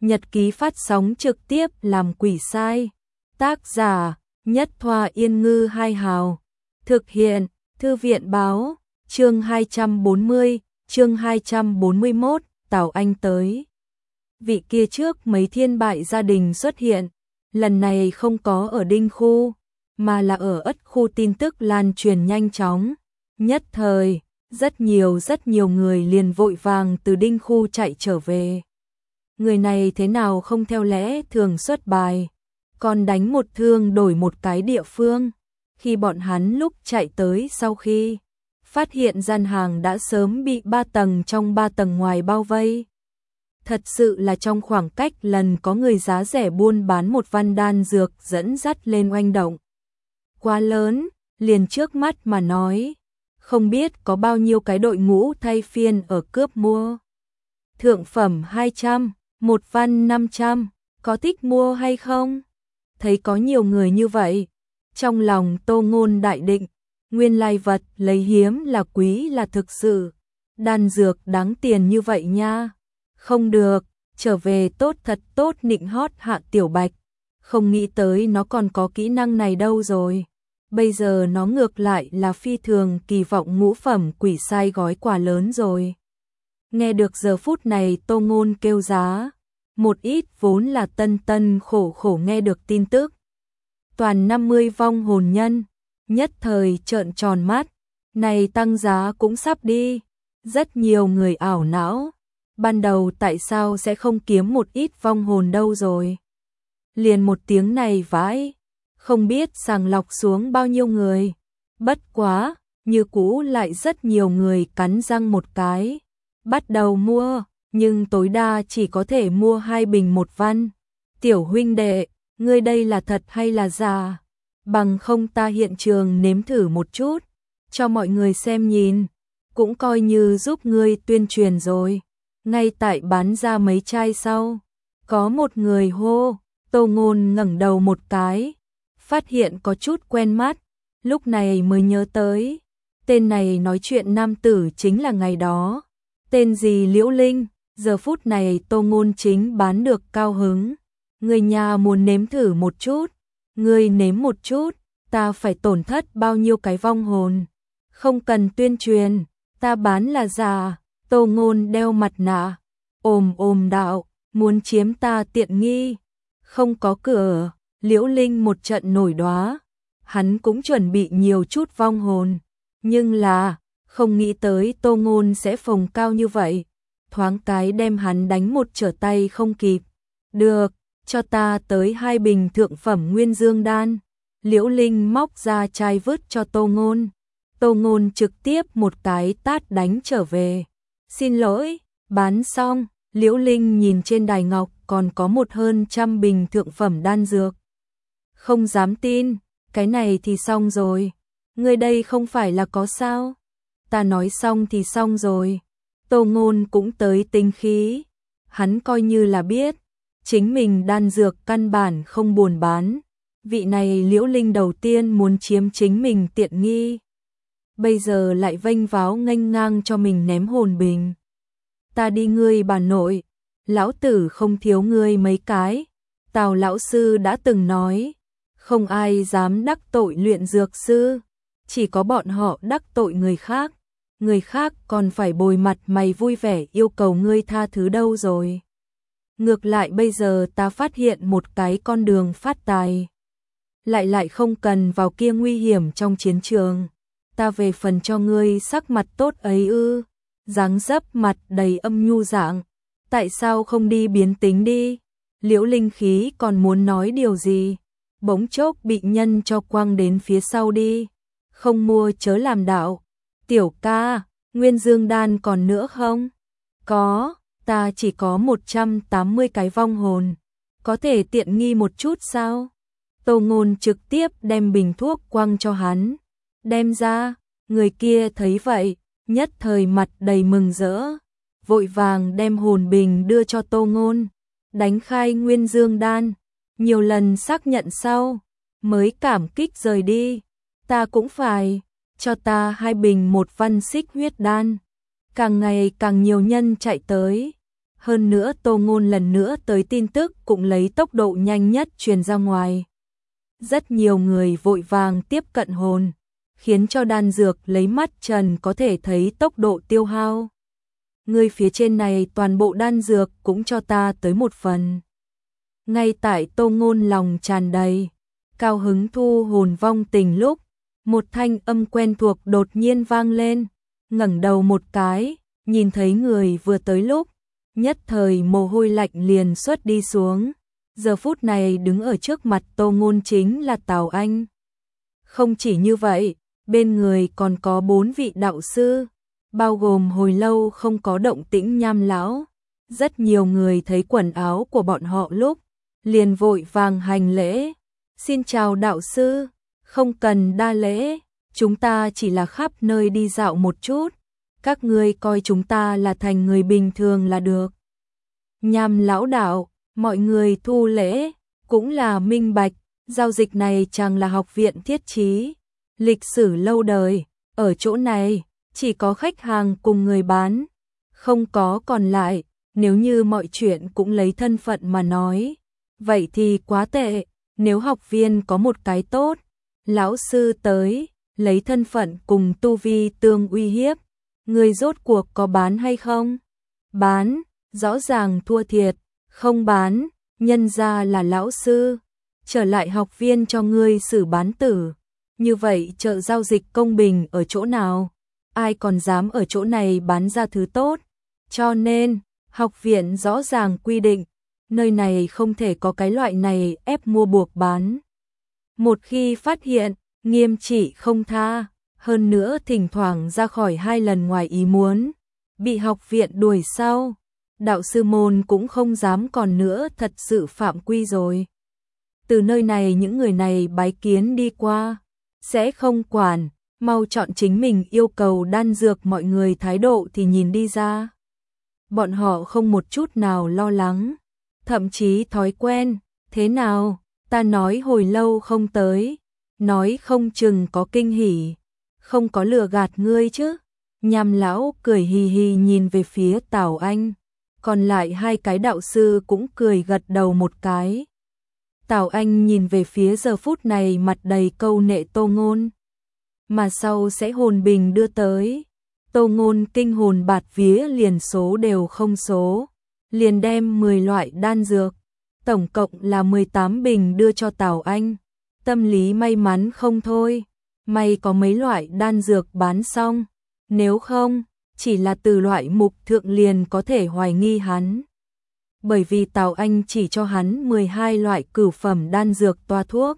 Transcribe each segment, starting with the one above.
nhật ký phát sóng trực tiếp làm quỷ sai. Tác giả, Nhất Thoa Yên Ngư Hai Hào. Thực hiện, Thư viện Báo. Chương 240, chương 241, Tào Anh tới. Vị kia trước mấy thiên bại gia đình xuất hiện, lần này không có ở Đinh Khu, mà là ở Ất Khu. Tin tức lan truyền nhanh chóng. Nhất thời, rất nhiều người liền vội vàng từ Đinh Khu chạy trở về. Người này thế nào không theo lẽ thường xuất bài, còn đánh một thương đổi một cái địa phương. Khi bọn hắn lúc chạy tới, sau khi phát hiện gian hàng đã sớm bị 3 tầng trong 3 tầng ngoài bao vây. Thật sự là trong khoảng cách lần có người giá rẻ buôn bán một văn đan dược dẫn dắt lên oanh động quá lớn, liền trước mắt mà nói, không biết có bao nhiêu cái đội ngũ thay phiên ở cướp mua. Thượng phẩm 200, một văn 500, có thích mua hay không? Thấy có nhiều người như vậy, trong lòng Tô Ngôn đại định, nguyên lai vật lấy hiếm là quý là thực sự. Đan dược đáng tiền như vậy nha. Không được, trở về tốt thật tốt nịnh hót Hạ Tiểu Bạch. Không nghĩ tới nó còn có kỹ năng này đâu rồi. Bây giờ nó ngược lại là phi thường kỳ vọng ngũ phẩm quỷ sai gói quà lớn rồi. Nghe được giờ phút này Tô Ngôn kêu giá, một ít vốn là tân khổ nghe được tin tức. Toàn 50 vong hồn nhân, nhất thời trợn tròn mắt, này tăng giá cũng sắp đi. Rất nhiều người ảo não, ban đầu tại sao sẽ không kiếm một ít vong hồn đâu rồi. Liền một tiếng này vãi, không biết sàng lọc xuống bao nhiêu người. Bất quá, như cũ lại rất nhiều người cắn răng một cái, bắt đầu mua, nhưng tối đa chỉ có thể mua 2 bình 1 văn. Tiểu huynh đệ, ngươi đây là thật hay là giả? Bằng không ta hiện trường nếm thử một chút, cho mọi người xem nhìn, cũng coi như giúp ngươi tuyên truyền rồi. Ngay tại bán ra mấy chai sau, có một người hô. Tô Ngôn ngẩng đầu một cái, phát hiện có chút quen mắt, lúc này mới nhớ tới, tên này nói chuyện nam tử chính là ngày đó, tên gì Liễu Linh. Giờ phút này Tô Ngôn chính bán được cao hứng. Người nhà muốn nếm thử một chút, ngươi nếm một chút, ta phải tổn thất bao nhiêu cái vong hồn. Không cần tuyên truyền, ta bán là giả. Tô Ngôn đeo mặt nạ, ồm đạo, muốn chiếm ta tiện nghi. Không có cửa. Liễu Linh một trận nổi đoá, hắn cũng chuẩn bị nhiều chút vong hồn, nhưng là không nghĩ tới Tô Ngôn sẽ phồng cao như vậy, thoáng cái đem hắn đánh một trở tay không kịp. Được, cho ta tới 2 bình thượng phẩm nguyên dương đan. Liễu Linh móc ra chai vứt cho Tô Ngôn. Tô Ngôn trực tiếp một cái tát đánh trở về. Xin lỗi, bán xong. Liễu Linh nhìn trên đài ngọc còn có hơn 100 bình thượng phẩm đan dược. Không dám tin, cái này thì xong rồi. Ngươi đây không phải là có sao? Ta nói xong thì xong rồi. Tô Ngôn cũng tới tinh khí. Hắn coi như là biết, chính mình đan dược căn bản không buồn bán. Vị này Liễu Linh đầu tiên muốn chiếm chính mình tiện nghi. Bây giờ lại vênh váo nghênh ngang cho mình ném hồn bình. Ta đi ngươi bà nội, lão tử không thiếu ngươi mấy cái. Tào lão sư đã từng nói, không ai dám đắc tội luyện dược sư, chỉ có bọn họ đắc tội người khác còn phải bồi mặt mày vui vẻ yêu cầu ngươi tha thứ đâu rồi. Ngược lại bây giờ ta phát hiện một cái con đường phát tài, lại không cần vào kia nguy hiểm trong chiến trường, ta về phần cho ngươi sắc mặt tốt ấy ư? Dáng dấp mặt đầy âm nhu dạng, tại sao không đi biến tính đi? Liễu Linh khí còn muốn nói điều gì, bỗng chốc bị nhân cho quăng đến phía sau đi. Không mua chớ làm đạo. Tiểu ca, nguyên dương đan còn nữa không? Có, ta chỉ có 180 cái vong hồn, có thể tiện nghi một chút sao? Tô Ngôn trực tiếp đem bình thuốc quăng cho hắn. Đem ra, người kia thấy vậy, nhất thời mặt đầy mừng rỡ, vội vàng đem hồn bình đưa cho Tô Ngôn, đánh khai nguyên dương đan, nhiều lần xác nhận sau, mới cảm kích rời đi. Ta cũng phải, cho ta 2 bình 1 văn xích huyết đan. Càng ngày càng nhiều nhân chạy tới, Hơn nữa Tô Ngôn lần nữa tới tin tức cũng lấy tốc độ nhanh nhất truyền ra ngoài. Rất nhiều người vội vàng tiếp cận hồn, khiến cho đan dược lấy mắt trần có thể thấy tốc độ tiêu hao. Người phía trên này toàn bộ đan dược cũng cho ta tới một phần. Ngay tại Tô Ngôn lòng tràn đầy cao hứng thu hồn vong tình lúc, một thanh âm quen thuộc đột nhiên vang lên, ngẩng đầu một cái, nhìn thấy người vừa tới lúc, nhất thời mồ hôi lạnh liền xuất đi xuống. Giờ phút này đứng ở trước mặt Tô Ngôn chính là Tào Anh. Không chỉ như vậy, bên người còn có 4 vị đạo sư, bao gồm hồi lâu không có động tĩnh Nham lão. Rất nhiều người thấy quần áo của bọn họ lúc, liền vội vàng hành lễ. Xin chào đạo sư, không cần đa lễ, chúng ta chỉ là khắp nơi đi dạo một chút, các ngươi coi chúng ta là thành người bình thường là được. Nham lão đạo, mọi người thu lễ, cũng là minh bạch, giao dịch này chẳng là học viện thiết trí, lịch sử lâu đời, ở chỗ này, chỉ có khách hàng cùng người bán, không có còn lại, nếu như mọi chuyện cũng lấy thân phận mà nói, vậy thì quá tệ, nếu học viên có một cái tốt, lão sư tới, lấy thân phận cùng tu vi tương uy hiếp, người rốt cuộc có bán hay không? Bán, rõ ràng thua thiệt, không bán, nhân ra là lão sư, trở lại học viên cho ngươi xử bán tử. Như vậy chợ giao dịch công bình ở chỗ nào? Ai còn dám ở chỗ này bán ra thứ tốt? Cho nên, học viện rõ ràng quy định, nơi này không thể có cái loại này ép mua buộc bán. Một khi phát hiện, nghiêm trị không tha, hơn nữa thỉnh thoảng ra khỏi 2 lần ngoài ý muốn, bị học viện đuổi sau. Đạo sư môn cũng không dám còn nữa, thật sự phạm quy rồi. Từ nơi này những người này bái kiến đi qua, sẽ không quản, mau chọn chính mình yêu cầu đan dược, mọi người thái độ thì nhìn đi ra. Bọn họ không một chút nào lo lắng, thậm chí thói quen, thế nào, ta nói hồi lâu không tới, nói không chừng có kinh hỉ, không có lừa gạt ngươi chứ. Nham lão cười hì hì nhìn về phía Tào Anh. Còn lại 2 cái đạo sư cũng cười gật đầu một cái. Tào Anh nhìn về phía giờ phút này mặt đầy câu nệ Tô Ngôn. Mà sau sẽ hồn bình đưa tới. Tô Ngôn kinh hồn bạt vía liền số đều không số. Liền đem 10 loại đan dược. Tổng cộng là 18 bình đưa cho Tào Anh. Tâm lý may mắn không thôi. May có mấy loại đan dược bán xong. Nếu không, chỉ là từ loại mục thượng liền có thể hoài nghi hắn. Bởi vì Tào Anh chỉ cho hắn 12 loại cửu phẩm đan dược toa thuốc.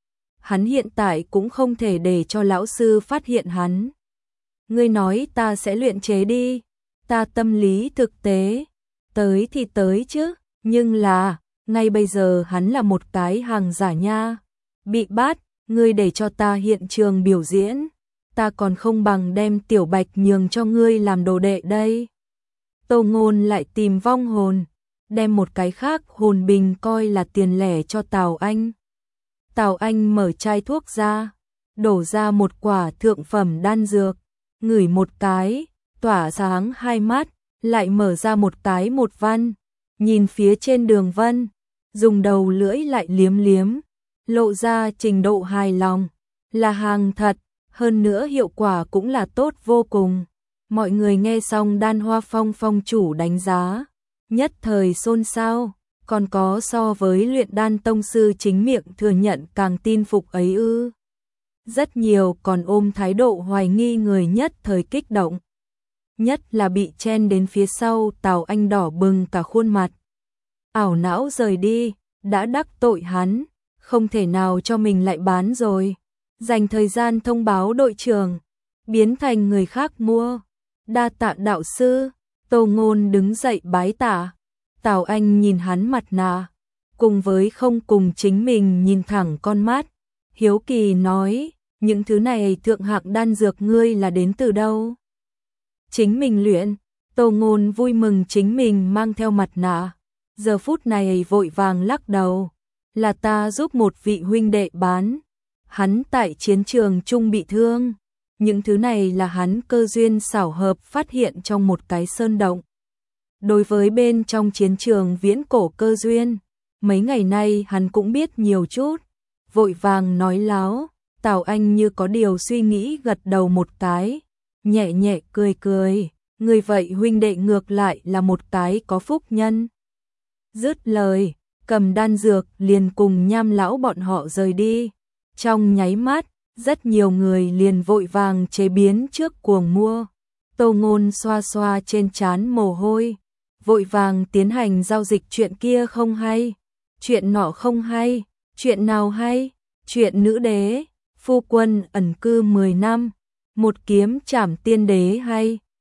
Hắn hiện tại cũng không thể để cho lão sư phát hiện hắn. Ngươi nói ta sẽ luyện chế đi, ta tâm lý thực tế, tới thì tới chứ, nhưng là, ngay bây giờ hắn là một cái hàng giả nha. Bị bắt, ngươi để cho ta hiện trường biểu diễn. Ta còn không bằng đem Tiểu Bạch nhường cho ngươi làm đồ đệ đây. Tô Ngôn lại tìm vong hồn, đem một cái khác hồn bình coi là tiền lẻ cho Tào Anh. Tào Anh mở chai thuốc ra, đổ ra một quả thượng phẩm đan dược, ngửi một cái, tỏa sáng 2 mắt, lại mở ra một cái một văn, nhìn phía trên đường vân, dùng đầu lưỡi lại liếm liếm, lộ ra trình độ hài lòng, là hàng thật. Hơn nữa hiệu quả cũng là tốt vô cùng. Mọi người nghe xong Đan Hoa Phong phong chủ đánh giá, nhất thời xôn xao, còn có so với luyện đan tông sư chính miệng thừa nhận càng tin phục ấy ư. Rất nhiều còn ôm thái độ hoài nghi người nhất thời kích động. Nhất là bị chen đến phía sau Tào Anh đỏ bừng cả khuôn mặt. Ảo não rời đi, đã đắc tội hắn, không thể nào cho mình lại bán rồi. Dành thời gian thông báo đội trưởng, biến thành người khác mua. Đa tạ đạo sư. Tô Ngôn đứng dậy bái tạ. Tào Anh nhìn hắn mặt nạ, cùng với không cùng chính mình nhìn thẳng con mắt, hiếu kỳ nói, những thứ này thượng hạng đan dược ngươi là đến từ đâu? Chính mình luyện. Tô Ngôn vui mừng chính mình mang theo mặt nạ, giờ phút này vội vàng lắc đầu, là ta giúp một vị huynh đệ bán. Hắn tại chiến trường chung bị thương, những thứ này là hắn cơ duyên xảo hợp phát hiện trong một cái sơn động. Đối với bên trong chiến trường viễn cổ cơ duyên, mấy ngày nay hắn cũng biết nhiều chút, vội vàng nói láo. Tào Anh như có điều suy nghĩ gật đầu một cái, nhẹ nhẹ cười cười, người vậy huynh đệ ngược lại là một cái có phúc nhân. Dứt lời, cầm đan dược liền cùng Nham lão bọn họ rời đi. Trong nháy mắt, rất nhiều người liền vội vàng chế biến trước cuồng mua. Tô Ngôn xoa xoa trên trán mồ hôi, vội vàng tiến hành giao dịch. Chuyện kia không hay, chuyện nọ không hay, chuyện nào hay? Chuyện nữ đế, phu quân ẩn cư 10 năm, một kiếm trảm tiên đế hay,